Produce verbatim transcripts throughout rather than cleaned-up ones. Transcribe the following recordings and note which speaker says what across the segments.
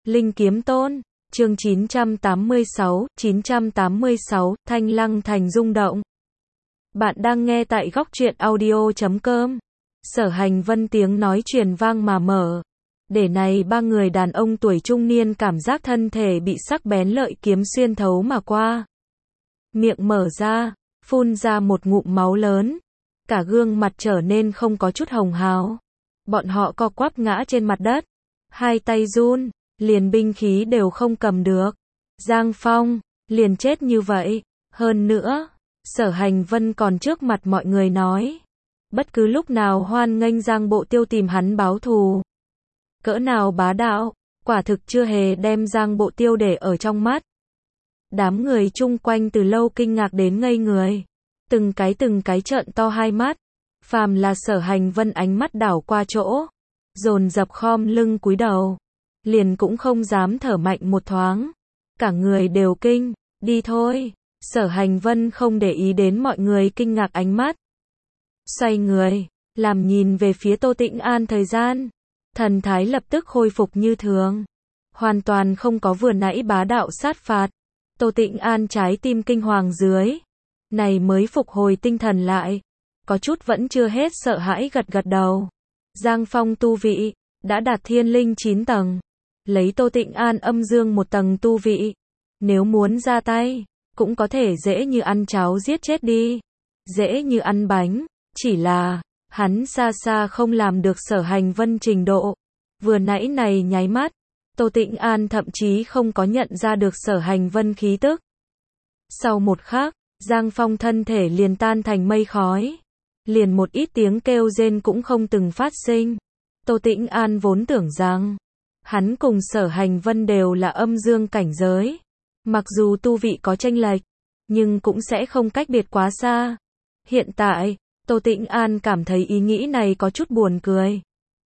Speaker 1: Linh Kiếm Tôn, chương chín trăm tám mươi sáu, chín trăm tám mươi sáu, Thanh Lăng Thành rung động. Bạn đang nghe tại góc truyện audio chấm com. Sở Hành Vân tiếng nói truyền vang mà mở. Để này ba người đàn ông tuổi trung niên cảm giác thân thể bị sắc bén lợi kiếm xuyên thấu mà qua. Miệng mở ra, phun ra một ngụm máu lớn. Cả gương mặt trở nên không có chút hồng hào. Bọn họ co quắp ngã trên mặt đất. Hai tay run, liền binh khí đều không cầm được. Giang Phong, liền chết như vậy. Hơn nữa, Sở Hành Vân còn trước mặt mọi người nói. Bất cứ lúc nào hoan nghênh Giang Bộ Tiêu tìm hắn báo thù. Cỡ nào bá đạo, quả thực chưa hề đem Giang Bộ Tiêu để ở trong mắt. Đám người chung quanh từ lâu kinh ngạc đến ngây người. Từng cái từng cái trợn to hai mắt. Phàm là Sở Hành Vân ánh mắt đảo qua chỗ. Dồn dập khom lưng cúi đầu. Liền cũng không dám thở mạnh một thoáng. Cả người đều kinh, đi thôi. Sở Hành Vân không để ý đến mọi người kinh ngạc ánh mắt. Xoay người, làm nhìn về phía Tô Tĩnh An thời gian. Thần thái lập tức khôi phục như thường. Hoàn toàn không có vừa nãy bá đạo sát phạt. Tô Tĩnh An trái tim kinh hoàng dưới. Này mới phục hồi tinh thần lại. Có chút vẫn chưa hết sợ hãi gật gật đầu. Giang Phong tu vị, đã đạt thiên linh chín tầng. Lấy Tô Tĩnh An âm dương một tầng tu vị. Nếu muốn ra tay, cũng có thể dễ như ăn cháo giết chết đi. Dễ như ăn bánh, chỉ là, hắn xa xa không làm được Sở Hành Vân trình độ. Vừa nãy này nháy mắt, Tô Tĩnh An thậm chí không có nhận ra được Sở Hành Vân khí tức. Sau một khắc, Giang Phong thân thể liền tan thành mây khói. Liền một ít tiếng kêu rên cũng không từng phát sinh. Tô Tĩnh An vốn tưởng rằng, hắn cùng Sở Hành Vân đều là âm dương cảnh giới. Mặc dù tu vị có chênh lệch, nhưng cũng sẽ không cách biệt quá xa. Hiện tại, Tô Tĩnh An cảm thấy ý nghĩ này có chút buồn cười.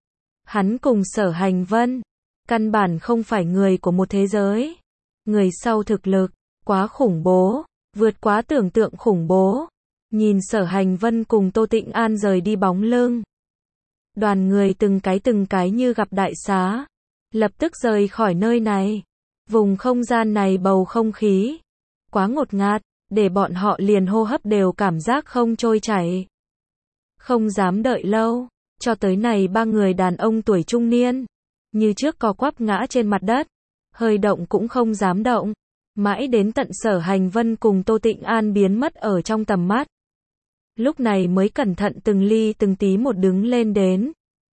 Speaker 1: Hắn cùng Sở Hành Vân, căn bản không phải người của một thế giới. Người sau thực lực, quá khủng bố, vượt quá tưởng tượng khủng bố. Nhìn Sở Hành Vân cùng Tô Tĩnh An rời đi bóng lưng. Đoàn người từng cái từng cái như gặp đại xá. Lập tức rời khỏi nơi này. Vùng không gian này bầu không khí quá ngột ngạt, để bọn họ liền hô hấp đều cảm giác không trôi chảy. Không dám đợi lâu, cho tới này ba người đàn ông tuổi trung niên, như trước co quắp ngã trên mặt đất, hơi động cũng không dám động, mãi đến tận Sở Hành Vân cùng Tô Tĩnh An biến mất ở trong tầm mắt. Lúc này mới cẩn thận từng ly từng tí một đứng lên đến.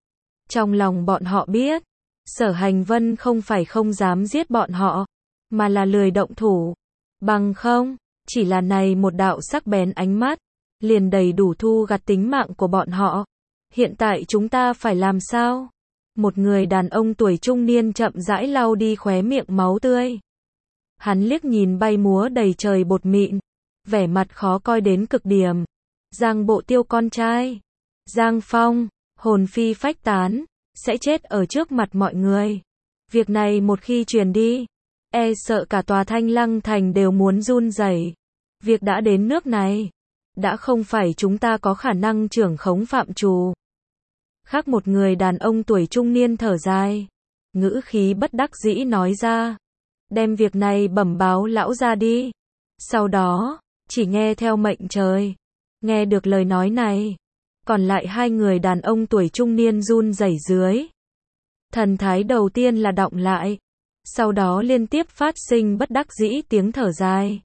Speaker 1: Trong lòng bọn họ biết, Sở Hành Vân không phải không dám giết bọn họ, mà là lười động thủ. Bằng không, chỉ là này một đạo sắc bén ánh mắt, liền đầy đủ thu gặt tính mạng của bọn họ. Hiện tại chúng ta phải làm sao? Một người đàn ông tuổi trung niên chậm rãi lau đi khóe miệng máu tươi. Hắn liếc nhìn bay múa đầy trời bột mịn, vẻ mặt khó coi đến cực điểm. Giang Bộ Tiêu con trai, Giang Phong, hồn phi phách tán, sẽ chết ở trước mặt mọi người. Việc này một khi truyền đi, e sợ cả tòa Thanh Lăng Thành đều muốn run rẩy. Việc đã đến nước này, đã không phải chúng ta có khả năng trưởng khống phạm trù. Khác một người đàn ông tuổi trung niên thở dài, ngữ khí bất đắc dĩ nói ra. Đem việc này bẩm báo lão ra đi. Sau đó, chỉ nghe theo mệnh trời. Nghe được lời nói này, còn lại hai người đàn ông tuổi trung niên run rẩy dưới. Thần thái đầu tiên là đọng lại, sau đó liên tiếp phát sinh bất đắc dĩ tiếng thở dài.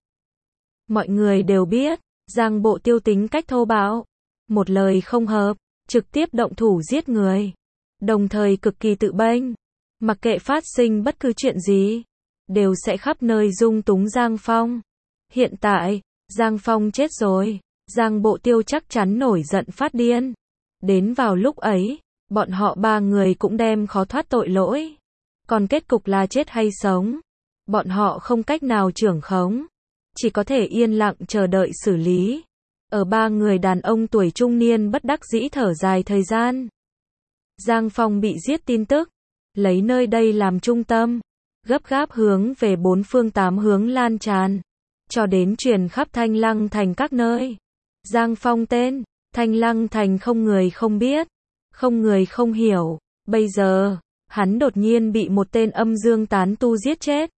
Speaker 1: Mọi người đều biết, Giang Bộ Tiêu tính cách thô bạo, một lời không hợp, trực tiếp động thủ giết người, đồng thời cực kỳ tự bênh, mặc kệ phát sinh bất cứ chuyện gì, đều sẽ khắp nơi dung túng Giang Phong. Hiện tại, Giang Phong chết rồi. Giang Bộ Tiêu chắc chắn nổi giận phát điên. Đến vào lúc ấy, bọn họ ba người cũng đem khó thoát tội lỗi. Còn kết cục là chết hay sống, bọn họ không cách nào trưởng khống, chỉ có thể yên lặng chờ đợi xử lý. Ở ba người đàn ông tuổi trung niên bất đắc dĩ thở dài thời gian, Giang Phong bị giết tin tức, lấy nơi đây làm trung tâm, gấp gáp hướng về bốn phương tám hướng lan tràn, cho đến truyền khắp Thanh Lăng Thành các nơi. Giang Phong tên, Thanh Lăng Thành không người không biết, không người không hiểu. Bây giờ, hắn đột nhiên bị một tên âm dương tán tu giết chết.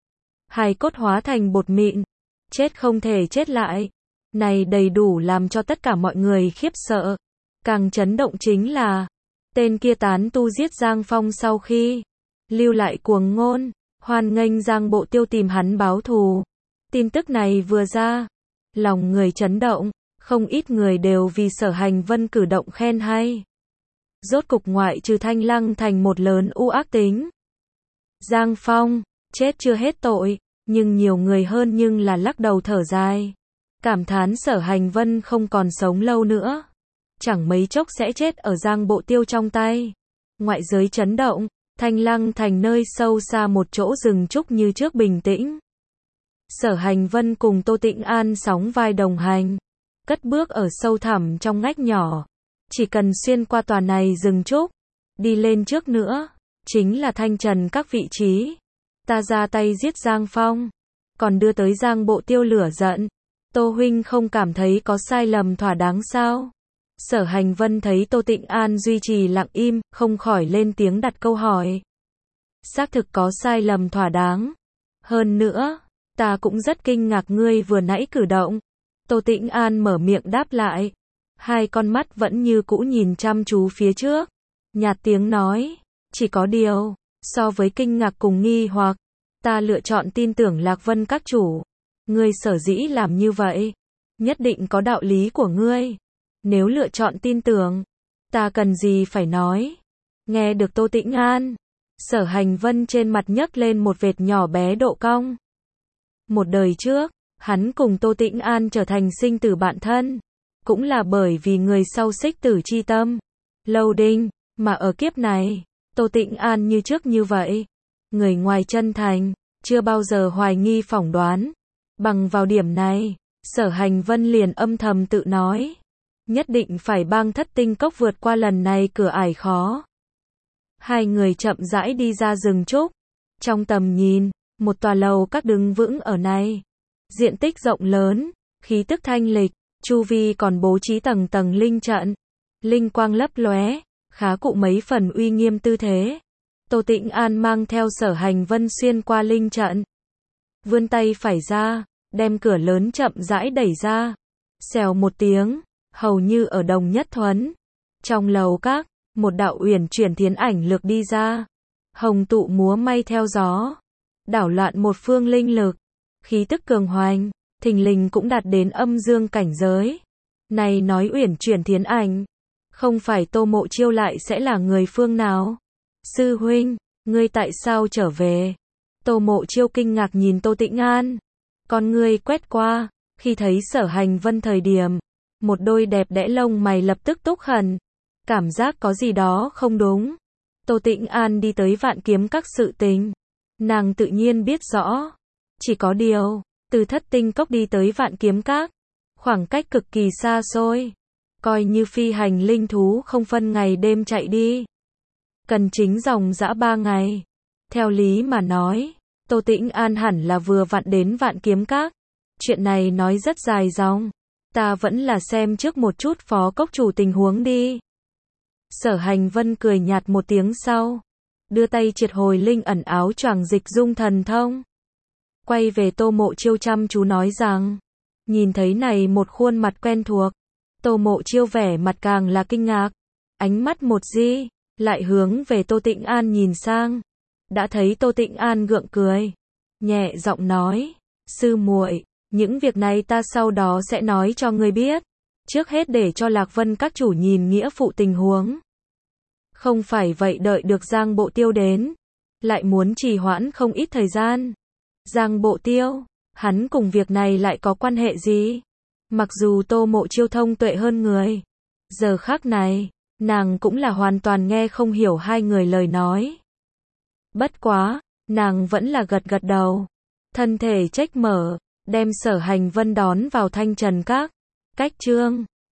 Speaker 1: Hài cốt hóa thành bột mịn, chết không thể chết lại. Này đầy đủ làm cho tất cả mọi người khiếp sợ. Càng chấn động chính là, tên kia tán tu giết Giang Phong sau khi lưu lại cuồng ngôn, hoan nghênh Giang Bộ Tiêu tìm hắn báo thù. Tin tức này vừa ra, lòng người chấn động, không ít người đều vì Sở Hành Vân cử động khen hay. Rốt cục ngoại trừ Thanh Lăng Thành một lớn u ác tính. Giang Phong, chết chưa hết tội, nhưng nhiều người hơn nhưng là lắc đầu thở dài. Cảm thán Sở Hành Vân không còn sống lâu nữa. Chẳng mấy chốc sẽ chết ở Giang Bộ Tiêu trong tay. Ngoại giới chấn động, Thanh Lăng Thành nơi sâu xa một chỗ rừng trúc như trước bình tĩnh. Sở Hành Vân cùng Tô Tĩnh An sóng vai đồng hành, cất bước ở sâu thẳm trong ngách nhỏ. Chỉ cần xuyên qua tòa này rừng trúc, đi lên trước nữa, chính là thanh trần các vị trí. Ta ra tay giết Giang Phong, còn đưa tới Giang Bộ Tiêu lửa giận. Tô huynh không cảm thấy có sai lầm thỏa đáng sao? Sở Hành Vân thấy Tô Tĩnh An duy trì lặng im, không khỏi lên tiếng đặt câu hỏi. Xác thực có sai lầm thỏa đáng. Hơn nữa, ta cũng rất kinh ngạc ngươi vừa nãy cử động. Tô Tĩnh An mở miệng đáp lại. Hai con mắt vẫn như cũ nhìn chăm chú phía trước. Nhạt tiếng nói, chỉ có điều, so với kinh ngạc cùng nghi hoặc, ta lựa chọn tin tưởng Lạc Vân các chủ. Ngươi sở dĩ làm như vậy, nhất định có đạo lý của ngươi. Nếu lựa chọn tin tưởng, ta cần gì phải nói. Nghe được Tô Tĩnh An, Sở Hành Vân trên mặt nhấc lên một vệt nhỏ bé độ cong. Một đời trước, hắn cùng Tô Tĩnh An trở thành sinh tử bạn thân, cũng là bởi vì người sau xích tử chi tâm. Lâu đinh, mà ở kiếp này, Tô Tĩnh An như trước như vậy. Người ngoài chân thành, chưa bao giờ hoài nghi phỏng đoán. Bằng vào điểm này, Sở Hành Vân liền âm thầm tự nói. Nhất định phải bang Thất Tinh Cốc vượt qua lần này cửa ải khó. Hai người chậm rãi đi ra rừng trúc. Trong tầm nhìn, một tòa lầu các đứng vững ở này. Diện tích rộng lớn, khí tức thanh lịch, chu vi còn bố trí tầng tầng linh trận. Linh quang lấp lóe, khá cụ mấy phần uy nghiêm tư thế. Tô Tĩnh An mang theo Sở Hành Vân xuyên qua linh trận. Vươn tay phải ra, đem cửa lớn chậm rãi đẩy ra. Xèo một tiếng, hầu như ở đồng nhất thuấn. Trong lầu các, một đạo uyển chuyển thiến ảnh lược đi ra. Hồng tụ múa may theo gió, đảo loạn một phương linh lực. Khí tức cường hoành, thình lình cũng đạt đến âm dương cảnh giới. Này nói uyển chuyển thiến ảnh, không phải Tô Mộ Chiêu lại sẽ là người phương nào? Sư huynh, ngươi tại sao trở về? Tô Mộ Chiêu kinh ngạc nhìn Tô Tĩnh An. Con ngươi quét qua, khi thấy Sở Hành Vân thời điểm, một đôi đẹp đẽ lông mày lập tức túc khẩn. Cảm giác có gì đó không đúng. Tô Tĩnh An đi tới Vạn Kiếm các sự tình, nàng tự nhiên biết rõ. Chỉ có điều, từ Thất Tinh Cốc đi tới Vạn Kiếm các, khoảng cách cực kỳ xa xôi. Coi như phi hành linh thú không phân ngày đêm chạy đi, cần chính dòng dã ba ngày. Theo lý mà nói, Tô Tĩnh An hẳn là vừa vặn đến Vạn Kiếm các. Chuyện này nói rất dài dòng, ta vẫn là xem trước một chút phó cốc chủ tình huống đi. Sở Hành Vân cười nhạt một tiếng sau, đưa tay triệt hồi linh ẩn áo choàng dịch dung thần thông. Quay về Tô Mộ Chiêu chăm chú nói rằng, nhìn thấy này một khuôn mặt quen thuộc, Tô Mộ Chiêu vẻ mặt càng là kinh ngạc. Ánh mắt một di, lại hướng về Tô Tĩnh An nhìn sang. Đã thấy Tô Tĩnh An gượng cười, nhẹ giọng nói, sư muội, những việc này ta sau đó sẽ nói cho ngươi biết. Trước hết để cho Lạc Vân các chủ nhìn nghĩa phụ tình huống. Không phải vậy đợi được Giang Bộ Tiêu đến, lại muốn trì hoãn không ít thời gian. Giang Bộ Tiêu, hắn cùng việc này lại có quan hệ gì? Mặc dù Tô Mộ Chiêu thông tuệ hơn người, giờ khắc này, nàng cũng là hoàn toàn nghe không hiểu hai người lời nói. Bất quá, nàng vẫn là gật gật đầu, thân thể trách mở, đem Sở Hành Vân đón vào Thanh Trần Các. Cách chương